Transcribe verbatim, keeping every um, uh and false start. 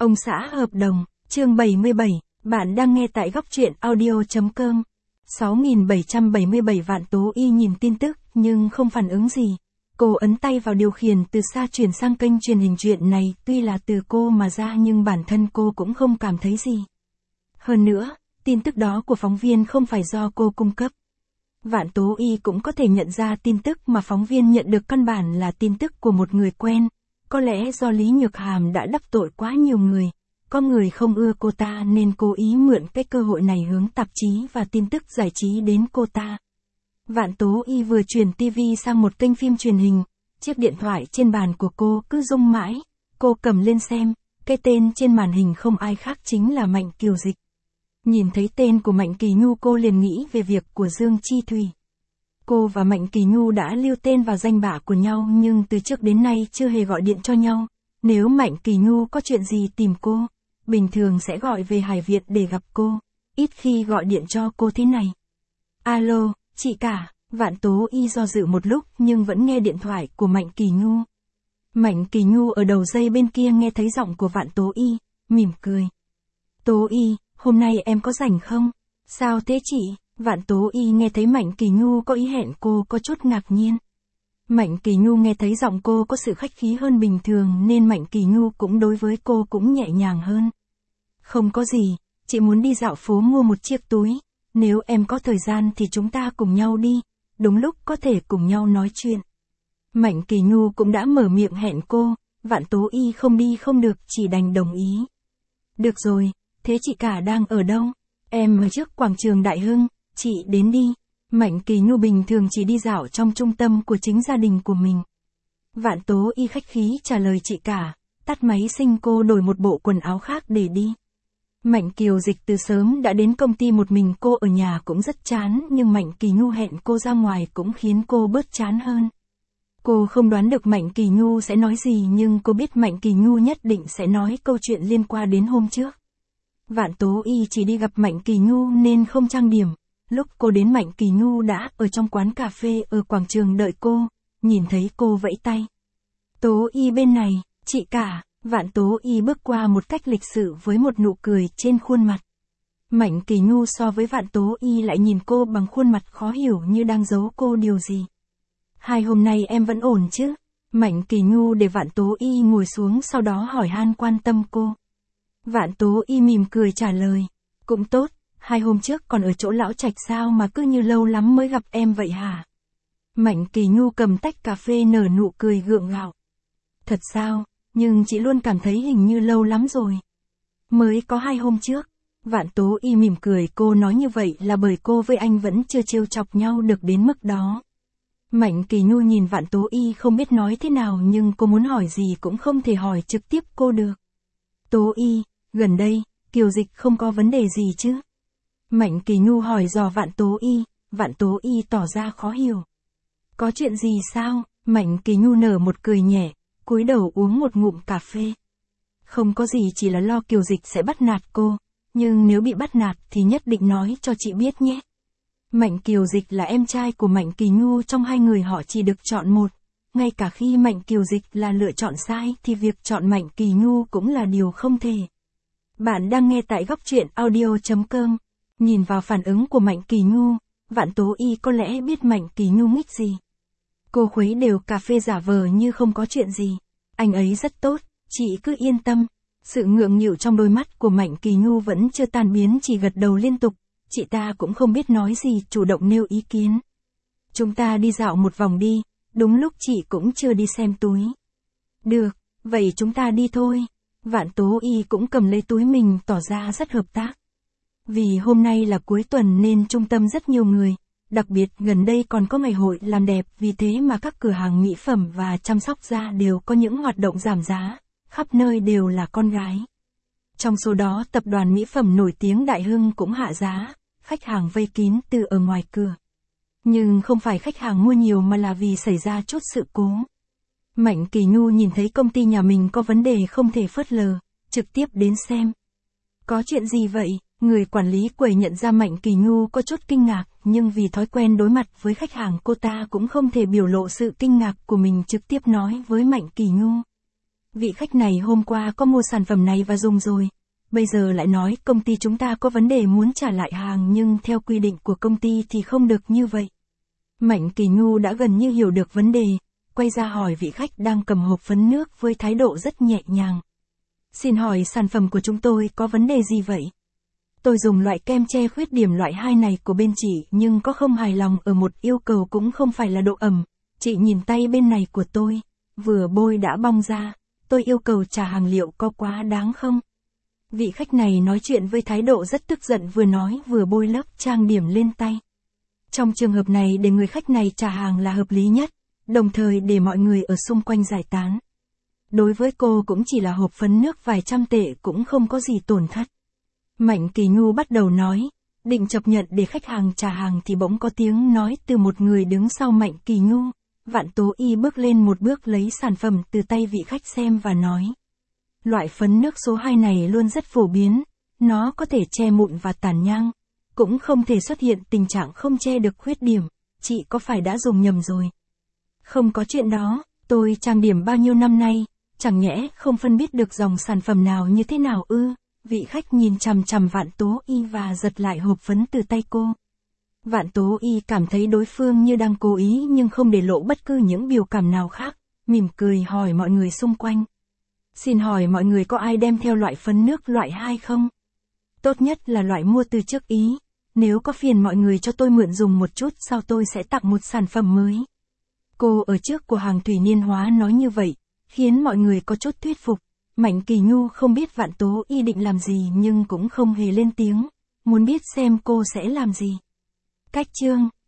Ông xã hợp đồng, chương bảy mươi bảy, bạn đang nghe tại góc truyện audio chấm com. sáu nghìn bảy trăm bảy mươi bảy Vạn Tố Y nhìn tin tức, nhưng không phản ứng gì. Cô ấn tay vào điều khiển từ xa chuyển sang kênh truyền hình. Chuyện này tuy là từ cô mà ra nhưng bản thân cô cũng không cảm thấy gì. Hơn nữa, tin tức đó của phóng viên không phải do cô cung cấp. Vạn Tố Y cũng có thể nhận ra tin tức mà phóng viên nhận được căn bản là tin tức của một người quen. Có lẽ do Lý Nhược Hàm đã đắc tội quá nhiều người, có người không ưa cô ta nên cố ý mượn cái cơ hội này hướng tạp chí và tin tức giải trí đến cô ta. Vạn Tố Y vừa chuyển tivi sang một kênh phim truyền hình, chiếc điện thoại trên bàn của cô cứ rung mãi, cô cầm lên xem, cái tên trên màn hình không ai khác chính là Mạnh Kiều Dịch. Nhìn thấy tên của Mạnh Kỳ Nhu cô liền nghĩ về việc của Dương Chi Thủy. Cô và Mạnh Kỳ Nhu đã lưu tên vào danh bạ của nhau nhưng từ trước đến nay chưa hề gọi điện cho nhau. Nếu Mạnh Kỳ Nhu có chuyện gì tìm cô, bình thường sẽ gọi về Hải Việt để gặp cô, ít khi gọi điện cho cô thế này. Alo, chị cả, Vạn Tố Y do dự một lúc nhưng vẫn nghe điện thoại của Mạnh Kỳ Nhu. Mạnh Kỳ Nhu ở đầu dây bên kia nghe thấy giọng của Vạn Tố Y, mỉm cười. Tố Y, hôm nay em có rảnh không? Sao thế chị? Vạn Tố Y nghe thấy Mạnh Kỳ Nhu có ý hẹn cô có chút ngạc nhiên. Mạnh Kỳ Nhu nghe thấy giọng cô có sự khách khí hơn bình thường nên Mạnh Kỳ Nhu cũng đối với cô cũng nhẹ nhàng hơn. Không có gì, chị muốn đi dạo phố mua một chiếc túi, nếu em có thời gian thì chúng ta cùng nhau đi, đúng lúc có thể cùng nhau nói chuyện. Mạnh Kỳ Nhu cũng đã mở miệng hẹn cô, Vạn Tố Y không đi không được chỉ đành đồng ý. Được rồi, thế chị cả đang ở đâu? Em ở trước quảng trường Đại Hưng, chị đến đi. Mạnh Kỳ Nhu bình thường chỉ đi dạo trong trung tâm của chính gia đình của mình. Vạn Tố Y khách khí trả lời chị cả, tắt máy sinh cô đổi một bộ quần áo khác để đi. Mạnh Kiều Dịch từ sớm đã đến công ty một mình, cô ở nhà cũng rất chán nhưng Mạnh Kỳ Nhu hẹn cô ra ngoài cũng khiến cô bớt chán hơn. Cô không đoán được Mạnh Kỳ Nhu sẽ nói gì nhưng cô biết Mạnh Kỳ Nhu nhất định sẽ nói câu chuyện liên quan đến hôm trước. Vạn Tố Y chỉ đi gặp Mạnh Kỳ Nhu nên không trang điểm. Lúc cô đến Mạnh Kỳ Nhu đã ở trong quán cà phê ở quảng trường đợi cô, nhìn thấy cô vẫy tay. Tố Y bên này, chị cả, Vạn Tố Y bước qua một cách lịch sự với một nụ cười trên khuôn mặt. Mạnh Kỳ Nhu so với Vạn Tố Y lại nhìn cô bằng khuôn mặt khó hiểu như đang giấu cô điều gì. Hai hôm nay em vẫn ổn chứ? Mạnh Kỳ Nhu để Vạn Tố Y ngồi xuống sau đó hỏi han quan tâm cô. Vạn Tố Y mỉm cười trả lời, cũng tốt. Hai hôm trước còn ở chỗ lão Trạch sao mà cứ như lâu lắm mới gặp em vậy hả? Mạnh Kỳ Nhu cầm tách cà phê nở nụ cười gượng gạo. Thật sao, nhưng chị luôn cảm thấy hình như lâu lắm rồi. Mới có hai hôm trước. Vạn Tố Y mỉm cười, cô nói như vậy là bởi cô với anh vẫn chưa trêu chọc nhau được đến mức đó. Mạnh Kỳ Nhu nhìn Vạn Tố Y không biết nói thế nào nhưng cô muốn hỏi gì cũng không thể hỏi trực tiếp cô được. Tố Y, gần đây, Kiều Dịch không có vấn đề gì chứ? Mạnh Kỳ Nhu hỏi dò Vạn Tố Y, Vạn Tố Y tỏ ra khó hiểu. Có chuyện gì sao? Mạnh Kỳ Nhu nở một cười nhẹ, cúi đầu uống một ngụm cà phê. Không có gì, chỉ là lo Kiều Dịch sẽ bắt nạt cô, nhưng nếu bị bắt nạt thì nhất định nói cho chị biết nhé. Mạnh Kiều Dịch là em trai của Mạnh Kỳ Nhu, trong hai người họ chỉ được chọn một. Ngay cả khi Mạnh Kiều Dịch là lựa chọn sai thì việc chọn Mạnh Kỳ Nhu cũng là điều không thể. Bạn đang nghe tại góc truyện audio chấm com. Nhìn vào phản ứng của Mạnh Kỳ Nhu, Vạn Tố Y có lẽ biết Mạnh Kỳ Nhu nghịch gì. Cô khuấy đều cà phê giả vờ như không có chuyện gì. Anh ấy rất tốt, chị cứ yên tâm. Sự ngượng nghịu trong đôi mắt của Mạnh Kỳ Nhu vẫn chưa tan biến, chỉ gật đầu liên tục. Chị ta cũng không biết nói gì, chủ động nêu ý kiến. Chúng ta đi dạo một vòng đi, đúng lúc chị cũng chưa đi xem túi. Được, vậy chúng ta đi thôi. Vạn Tố Y cũng cầm lấy túi mình tỏ ra rất hợp tác. Vì hôm nay là cuối tuần nên trung tâm rất nhiều người, đặc biệt gần đây còn có ngày hội làm đẹp, vì thế mà các cửa hàng mỹ phẩm và chăm sóc da đều có những hoạt động giảm giá, khắp nơi đều là con gái. Trong số đó tập đoàn mỹ phẩm nổi tiếng Đại Hưng cũng hạ giá, khách hàng vây kín từ ở ngoài cửa. Nhưng không phải khách hàng mua nhiều mà là vì xảy ra chút sự cố. Mạnh Kỳ Nhu nhìn thấy công ty nhà mình có vấn đề không thể phớt lờ, trực tiếp đến xem. Có chuyện gì vậy? Người quản lý quầy nhận ra Mạnh Kỳ Nhu có chút kinh ngạc, nhưng vì thói quen đối mặt với khách hàng cô ta cũng không thể biểu lộ sự kinh ngạc của mình, trực tiếp nói với Mạnh Kỳ Nhu. Vị khách này hôm qua có mua sản phẩm này và dùng rồi. Bây giờ lại nói công ty chúng ta có vấn đề muốn trả lại hàng nhưng theo quy định của công ty thì không được như vậy. Mạnh Kỳ Nhu đã gần như hiểu được vấn đề, quay ra hỏi vị khách đang cầm hộp phấn nước với thái độ rất nhẹ nhàng. Xin hỏi sản phẩm của chúng tôi có vấn đề gì vậy? Tôi dùng loại kem che khuyết điểm loại hai này của bên chị nhưng có không hài lòng ở một yêu cầu cũng không phải là độ ẩm. Chị nhìn tay bên này của tôi, vừa bôi đã bong ra, tôi yêu cầu trả hàng liệu có quá đáng không? Vị khách này nói chuyện với thái độ rất tức giận vừa nói vừa bôi lớp trang điểm lên tay. Trong trường hợp này để người khách này trả hàng là hợp lý nhất, đồng thời để mọi người ở xung quanh giải tán. Đối với cô cũng chỉ là hộp phấn nước vài trăm tệ cũng không có gì tổn thất. Mạnh Kỳ Nhu bắt đầu nói, định chấp nhận để khách hàng trả hàng thì bỗng có tiếng nói từ một người đứng sau Mạnh Kỳ Nhu. Vạn Tố Y bước lên một bước lấy sản phẩm từ tay vị khách xem và nói. Loại phấn nước số hai này luôn rất phổ biến, nó có thể che mụn và tàn nhang, cũng không thể xuất hiện tình trạng không che được khuyết điểm, chị có phải đã dùng nhầm rồi? Không có chuyện đó, tôi trang điểm bao nhiêu năm nay, chẳng nhẽ không phân biết được dòng sản phẩm nào như thế nào ư? Vị khách nhìn chằm chằm Vạn Tố Y và giật lại hộp phấn từ tay cô. Vạn Tố Y cảm thấy đối phương như đang cố ý nhưng không để lộ bất cứ những biểu cảm nào khác, mỉm cười hỏi mọi người xung quanh. Xin hỏi mọi người có ai đem theo loại phấn nước loại hai không? Tốt nhất là loại mua từ trước ý, nếu có phiền mọi người cho tôi mượn dùng một chút sau tôi sẽ tặng một sản phẩm mới. Cô ở trước của hàng Thủy Niên Hóa nói như vậy, khiến mọi người có chút thuyết phục. Mạnh Kỳ Nhu không biết Vạn Tố Y định làm gì nhưng cũng không hề lên tiếng, muốn biết xem cô sẽ làm gì. Cách chương